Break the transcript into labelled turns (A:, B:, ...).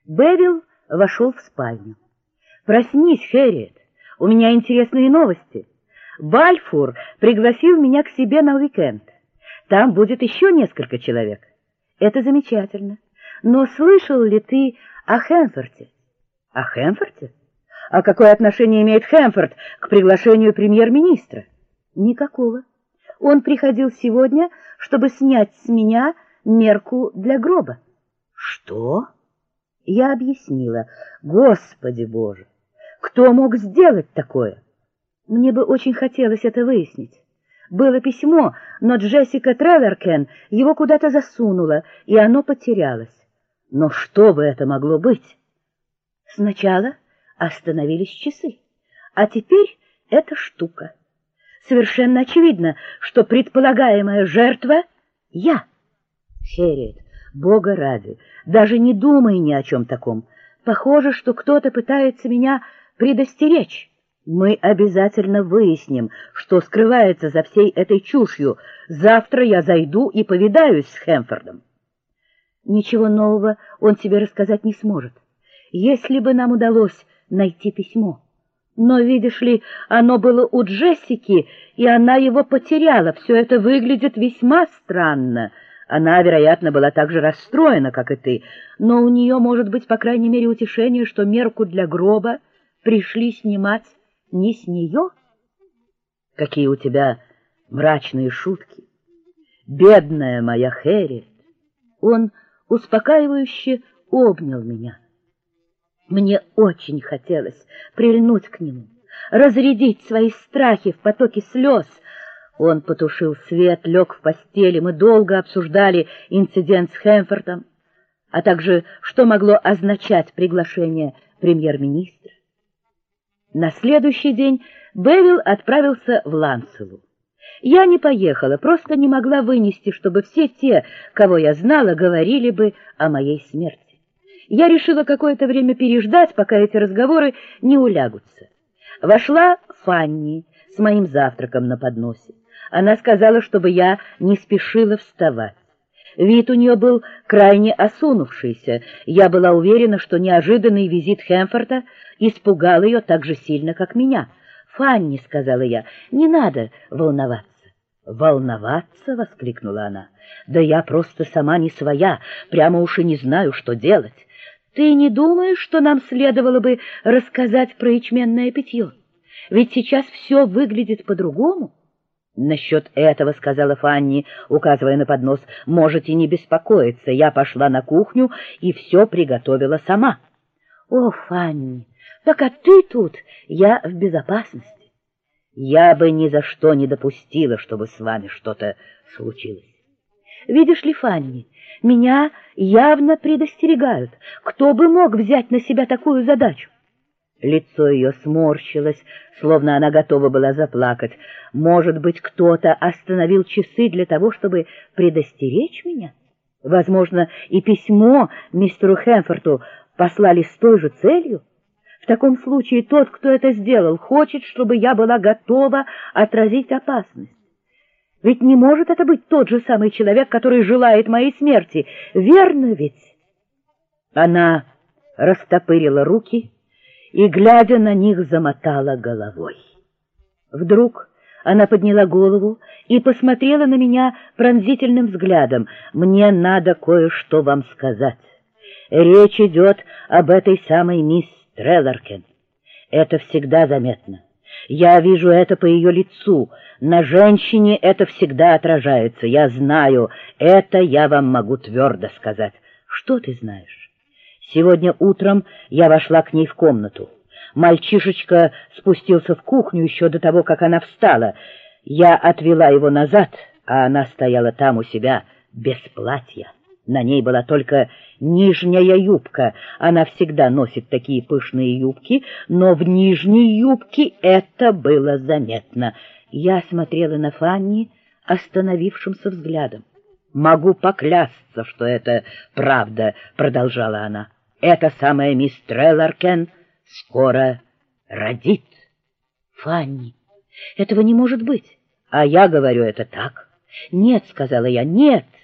A: Бевил вошел в спальню. «Проснись, Хэрриет, у меня интересные новости. Бальфур пригласил меня к себе на уикенд. Там будет еще несколько человек. Это замечательно. Но слышал ли ты о Хэмфорте?» «О Хэмфорте? А какое отношение имеет Хэмфорт к приглашению премьер-министра?» «Никакого. Он приходил сегодня, чтобы снять с меня мерку для гроба». «Что?» Я объяснила. Господи Боже, кто мог сделать такое? Мне бы очень хотелось это выяснить. Было письмо, но Джессика Треллеркен его куда-то засунула, и оно потерялось. Но что бы это могло быть? Сначала остановились часы, а теперь эта штука. Совершенно очевидно, что предполагаемая жертва — я. Хэрриет, Бога ради, даже не думай ни о чем таком. Похоже, что кто-то пытается меня предостеречь. Мы обязательно выясним, что скрывается за всей этой чушью. Завтра я зайду и повидаюсь с Хэмфордом. Ничего нового он тебе рассказать не сможет. Если бы нам удалось найти письмо. Но, видишь ли, оно было у Джессики, и она его потеряла. Все это выглядит весьма странно. Она, вероятно, была так же расстроена, как и ты, но у нее может быть, по крайней мере, утешение, что мерку для гроба пришли снимать не с нее. Какие у тебя мрачные шутки! Бедная моя Хэрриет! Он успокаивающе обнял меня. Мне очень хотелось прильнуть к нему, разрядить свои страхи в потоке слез. Он потушил свет, лег в постели, мы долго обсуждали инцидент с Хэмфортом, а также что могло означать приглашение премьер-министра. На следующий день Бевил отправился в Ланцелу. Я не поехала, просто не могла вынести, чтобы все те, кого я знала, говорили бы о моей смерти. Я решила какое-то время переждать, пока эти разговоры не улягутся. Вошла Фанни с моим завтраком на подносе. Она сказала, чтобы я не спешила вставать. Вид у нее был крайне осунувшийся. Я была уверена, что неожиданный визит Хэмфорта испугал ее так же сильно, как меня. «Фанни», — сказала я, — «не надо волноваться». «Волноваться?» — воскликнула она. «Да я просто сама не своя, прямо уж и не знаю, что делать. Ты не думаешь, что нам следовало бы рассказать про ячменное питье? Ведь сейчас все выглядит по-другому». «Насчет этого, — сказала Фанни, указывая на поднос, — можете не беспокоиться. Я пошла на кухню и все приготовила сама». «О, Фанни, пока ты тут, я в безопасности». «Я бы ни за что не допустила, чтобы с вами что-то случилось». «Видишь ли, Фанни, меня явно предостерегают. Кто бы мог взять на себя такую задачу?» Лицо ее сморщилось, словно она готова была заплакать. «Может быть, кто-то остановил часы для того, чтобы предостеречь меня? Возможно, и письмо мистеру Хэмфорту послали с той же целью? В таком случае тот, кто это сделал, хочет, чтобы я была готова отразить опасность. Ведь не может это быть тот же самый человек, который желает моей смерти. Верно ведь?» Она растопырила руки и, глядя на них, замотала головой. Вдруг она подняла голову и посмотрела на меня пронзительным взглядом. «Мне надо кое-что вам сказать. Речь идет об этой самой мисс Треллеркен. Это всегда заметно. Я вижу это по ее лицу. На женщине это всегда отражается. Я знаю, это я вам могу твердо сказать». «Что ты знаешь?» «Сегодня утром я вошла к ней в комнату. Мальчишечка спустился в кухню еще до того, как она встала. Я отвела его назад, а она стояла там у себя без платья. На ней была только нижняя юбка. Она всегда носит такие пышные юбки, но в нижней юбке это было заметно». Я смотрела на Фанни остановившимся взглядом. «Могу поклясться, что это правда», — продолжала она. «Эта самая мисс Треллеркен скоро родит». «Фанни, этого не может быть». «А я говорю это так». «Нет», — сказала я, — «нет».